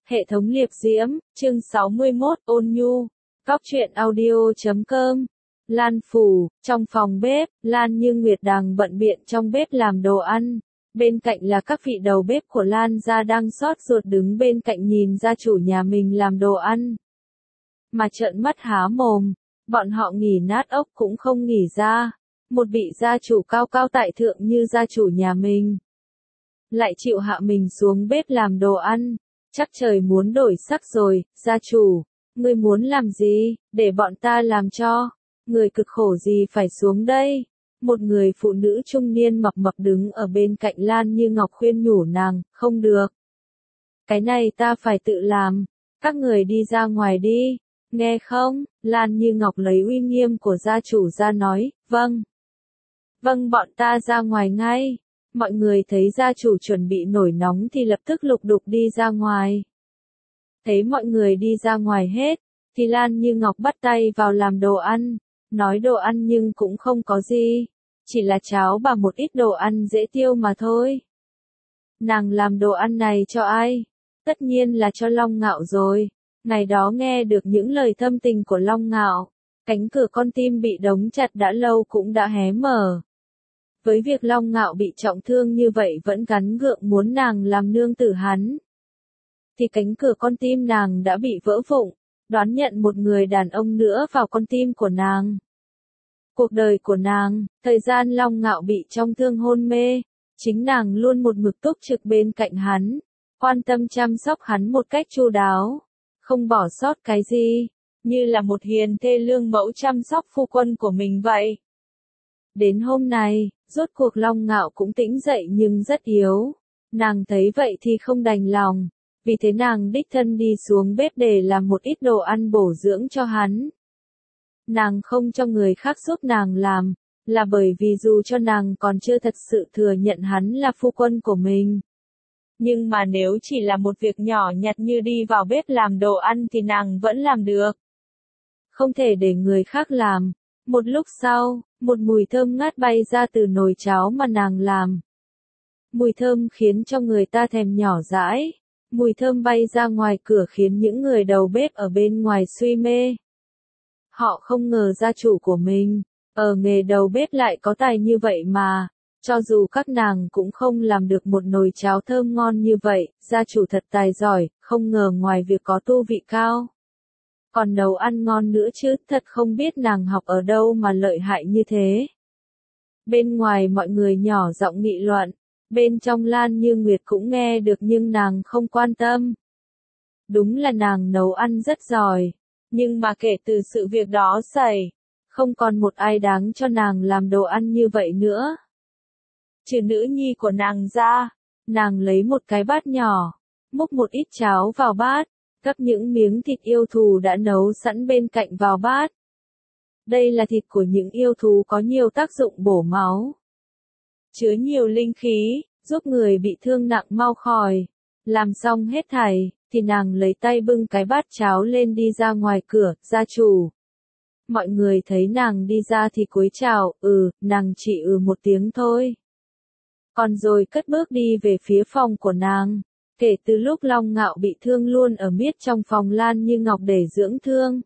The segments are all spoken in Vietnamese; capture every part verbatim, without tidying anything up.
Hệ thống liệp diễm, chương sáu mươi mốt, ôn nhu. Góc truyện audio chấm com. Lan phủ, trong phòng bếp, Lan Như Nguyệt đang bận biện trong bếp làm đồ ăn. Bên cạnh là các vị đầu bếp của Lan gia đang xót ruột đứng bên cạnh nhìn gia chủ nhà mình làm đồ ăn. Mà trợn mắt há mồm, bọn họ nghỉ nát ốc cũng không nghỉ ra. Một vị gia chủ cao cao tại thượng như gia chủ nhà mình, lại chịu hạ mình xuống bếp làm đồ ăn. Chắc trời muốn đổi sắc rồi, gia chủ, ngươi muốn làm gì, để bọn ta làm cho, người cực khổ gì phải xuống đây. Một người phụ nữ trung niên mập mập đứng ở bên cạnh Lan Như Ngọc khuyên nhủ nàng, không được. Cái này ta phải tự làm, các người đi ra ngoài đi, nghe không? Lan Như Ngọc lấy uy nghiêm của gia chủ ra nói, vâng. Vâng, bọn ta ra ngoài ngay. Mọi người thấy gia chủ chuẩn bị nổi nóng thì lập tức lục đục đi ra ngoài. Thấy mọi người đi ra ngoài hết, thì Lan Như Ngọc bắt tay vào làm đồ ăn, nói đồ ăn nhưng cũng không có gì, chỉ là cháo và một ít đồ ăn dễ tiêu mà thôi. Nàng làm đồ ăn này cho ai? Tất nhiên là cho Long Ngạo rồi. Ngày đó nghe được những lời thâm tình của Long Ngạo, cánh cửa con tim bị đóng chặt đã lâu cũng đã hé mở. Với việc Long Ngạo bị trọng thương như vậy vẫn gắn gượng muốn nàng làm nương tử hắn, thì cánh cửa con tim nàng đã bị vỡ vụn, đoán nhận một người đàn ông nữa vào con tim của nàng. Cuộc đời của nàng, thời gian Long Ngạo bị trong thương hôn mê, chính nàng luôn một mực túc trực bên cạnh hắn, quan tâm chăm sóc hắn một cách chu đáo, không bỏ sót cái gì, như là một hiền thê lương mẫu chăm sóc phu quân của mình vậy. Đến hôm nay, rốt cuộc Long Ngạo cũng tỉnh dậy nhưng rất yếu. Nàng thấy vậy thì không đành lòng, vì thế nàng đích thân đi xuống bếp để làm một ít đồ ăn bổ dưỡng cho hắn. Nàng không cho người khác giúp nàng làm, là bởi vì dù cho nàng còn chưa thật sự thừa nhận hắn là phu quân của mình. Nhưng mà nếu chỉ là một việc nhỏ nhặt như đi vào bếp làm đồ ăn thì nàng vẫn làm được. Không thể để người khác làm. Một lúc sau, một mùi thơm ngát bay ra từ nồi cháo mà nàng làm. Mùi thơm khiến cho người ta thèm nhỏ dãi. Mùi thơm bay ra ngoài cửa khiến những người đầu bếp ở bên ngoài suy mê. Họ không ngờ gia chủ của mình, ở nghề đầu bếp lại có tài như vậy mà. Cho dù các nàng cũng không làm được một nồi cháo thơm ngon như vậy, gia chủ thật tài giỏi, không ngờ ngoài việc có tu vị cao, còn nấu ăn ngon nữa chứ, thật không biết nàng học ở đâu mà lợi hại như thế. Bên ngoài mọi người nhỏ giọng nghị luận, bên trong Lan Như Nguyệt cũng nghe được nhưng nàng không quan tâm. Đúng là nàng nấu ăn rất giỏi, nhưng mà kể từ sự việc đó xảy, không còn một ai đáng cho nàng làm đồ ăn như vậy nữa. Trừ nữ nhi của nàng ra, nàng lấy một cái bát nhỏ, múc một ít cháo vào bát, gắp những miếng thịt yêu thú đã nấu sẵn bên cạnh vào bát. Đây là thịt của những yêu thú có nhiều tác dụng bổ máu, chứa nhiều linh khí, giúp người bị thương nặng mau khỏi. Làm xong hết thảy, thì nàng lấy tay bưng cái bát cháo lên đi ra ngoài cửa, gia chủ. Mọi người thấy nàng đi ra thì cúi chào, ừ, nàng chỉ ừ một tiếng thôi. Còn rồi cất bước đi về phía phòng của nàng. Kể từ lúc Long Ngạo bị thương luôn ở miết trong phòng Lan Như Ngọc để dưỡng thương.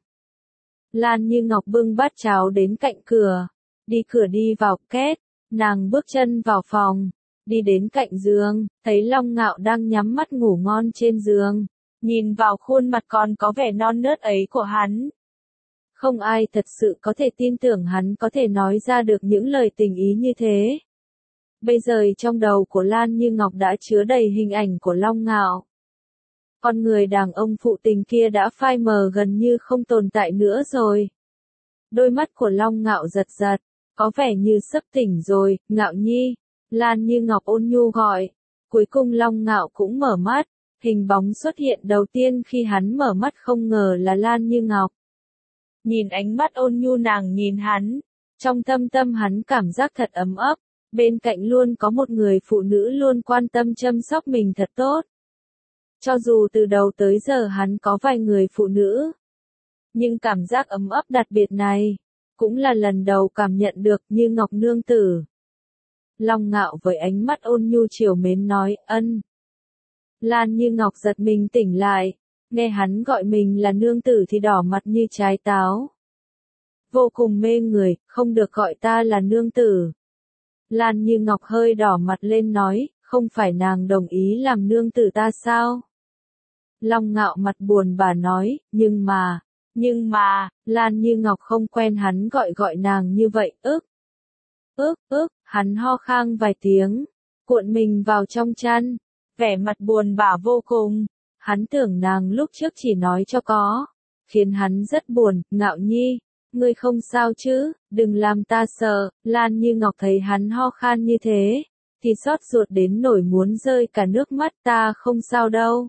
Lan Như Ngọc bưng bát cháo đến cạnh cửa, đi cửa đi vào, két, nàng bước chân vào phòng, đi đến cạnh giường, thấy Long Ngạo đang nhắm mắt ngủ ngon trên giường, nhìn vào khuôn mặt còn có vẻ non nớt ấy của hắn. Không ai thật sự có thể tin tưởng hắn có thể nói ra được những lời tình ý như thế. Bây giờ trong đầu của Lan Như Ngọc đã chứa đầy hình ảnh của Long Ngạo. Con người đàn ông phụ tình kia đã phai mờ gần như không tồn tại nữa rồi. Đôi mắt của Long Ngạo giật giật, có vẻ như sắp tỉnh rồi, Ngạo nhi. Lan Như Ngọc ôn nhu gọi. Cuối cùng Long Ngạo cũng mở mắt, hình bóng xuất hiện đầu tiên khi hắn mở mắt không ngờ là Lan Như Ngọc. Nhìn ánh mắt ôn nhu nàng nhìn hắn, trong thâm tâm hắn cảm giác thật ấm ấp. Bên cạnh luôn có một người phụ nữ luôn quan tâm chăm sóc mình thật tốt. Cho dù từ đầu tới giờ hắn có vài người phụ nữ, nhưng cảm giác ấm ấp đặc biệt này, cũng là lần đầu cảm nhận được như Ngọc nương tử. Long Ngạo với ánh mắt ôn nhu chiều mến nói, ân. Lan Như Ngọc giật mình tỉnh lại, nghe hắn gọi mình là nương tử thì đỏ mặt như trái táo. Vô cùng mê người, không được gọi ta là nương tử. Lan Như Ngọc hơi đỏ mặt lên nói, không phải nàng đồng ý làm nương tử ta sao? Long Ngạo mặt buồn bã nói, nhưng mà, nhưng mà, Lan Như Ngọc không quen hắn gọi gọi nàng như vậy, ức, ức, ức, hắn ho khan vài tiếng, cuộn mình vào trong chăn, vẻ mặt buồn bã vô cùng, hắn tưởng nàng lúc trước chỉ nói cho có, khiến hắn rất buồn. Ngạo Nhi, ngươi không sao chứ, đừng làm ta sợ. Lan Như Ngọc thấy hắn ho khan như thế, thì xót ruột đến nỗi muốn rơi cả nước mắt. Ta không sao đâu.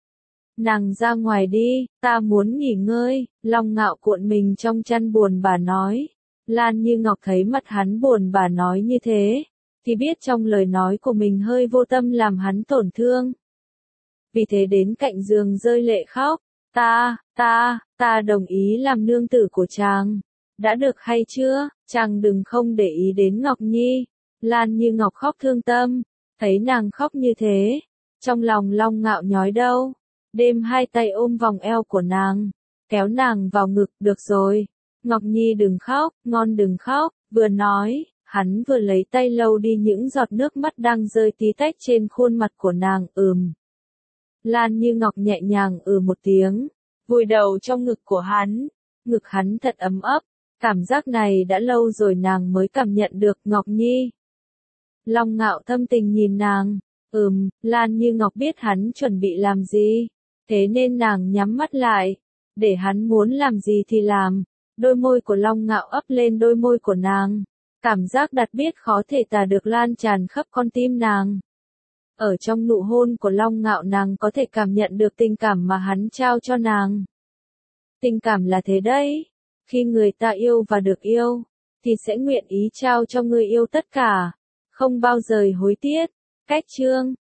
Nàng ra ngoài đi, ta muốn nghỉ ngơi. Long Ngạo cuộn mình trong chăn buồn bã nói. Lan Như Ngọc thấy mặt hắn buồn bã nói như thế, thì biết trong lời nói của mình hơi vô tâm làm hắn tổn thương. Vì thế đến cạnh giường rơi lệ khóc. Ta, ta, ta đồng ý làm nương tử của chàng. Đã được hay chưa, chàng đừng không để ý đến Ngọc Nhi. Lan Như Ngọc khóc thương tâm, thấy nàng khóc như thế, trong lòng Long Ngạo nhói đau. Đêm hai tay ôm vòng eo của nàng, kéo nàng vào ngực. Được rồi, Ngọc Nhi đừng khóc, ngon đừng khóc. Vừa nói, hắn vừa lấy tay lau đi những giọt nước mắt đang rơi tí tách trên khuôn mặt của nàng. Ừm. Lan Như Ngọc nhẹ nhàng ừ một tiếng, vùi đầu trong ngực của hắn. Ngực hắn thật ấm ấp, cảm giác này đã lâu rồi nàng mới cảm nhận được. Ngọc Nhi. Long Ngạo thâm tình nhìn nàng. Ừm. Lan Như Ngọc biết hắn chuẩn bị làm gì, thế nên nàng nhắm mắt lại, để hắn muốn làm gì thì làm. Đôi môi của Long Ngạo ấp lên đôi môi của nàng, cảm giác đặt biết khó thể tả được lan tràn khắp con tim nàng. Ở trong nụ hôn của Long Ngạo nàng có thể cảm nhận được tình cảm mà hắn trao cho nàng. Tình cảm là thế đấy, khi người ta yêu và được yêu, thì sẽ nguyện ý trao cho người yêu tất cả, không bao giờ hối tiếc. Cách chương